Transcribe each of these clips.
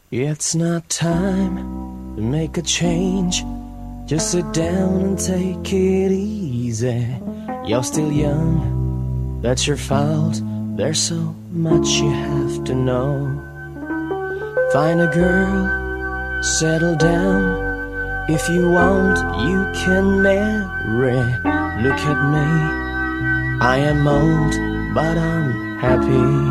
It's not time to make a change. Just sit down and take it easy. You're still young, that's your fault. There's so much you have to know. Find a girl, settle down. If you want, you can marry. Look at me, I am old, but I'm happy.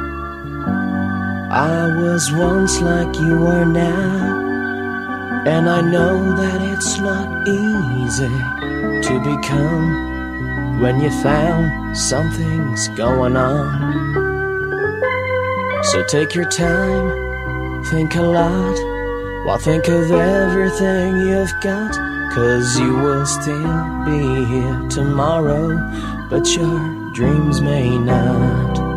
I was once like you are now, and I know that it's not easy to become when you found something's going on. So take your time, think a lot, while think of everything you've got. 'Cause you will still be here tomorrow, but your dreams may not.